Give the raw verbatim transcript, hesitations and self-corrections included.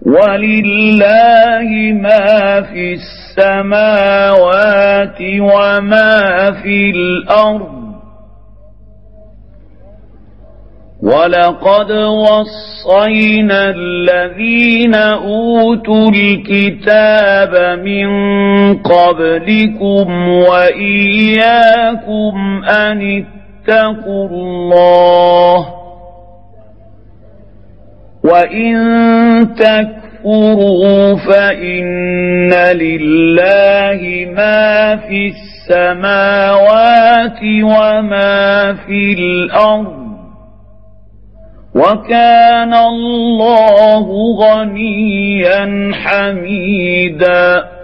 ولله ما في السماوات وما في الأرض ولقد وصينا الذين أوتوا الكتاب من قبلكم وإياكم أن اتقوا الله وإن تكفروا فإن لله ما في السماوات وما في الأرض وكان الله غنيا حميدا.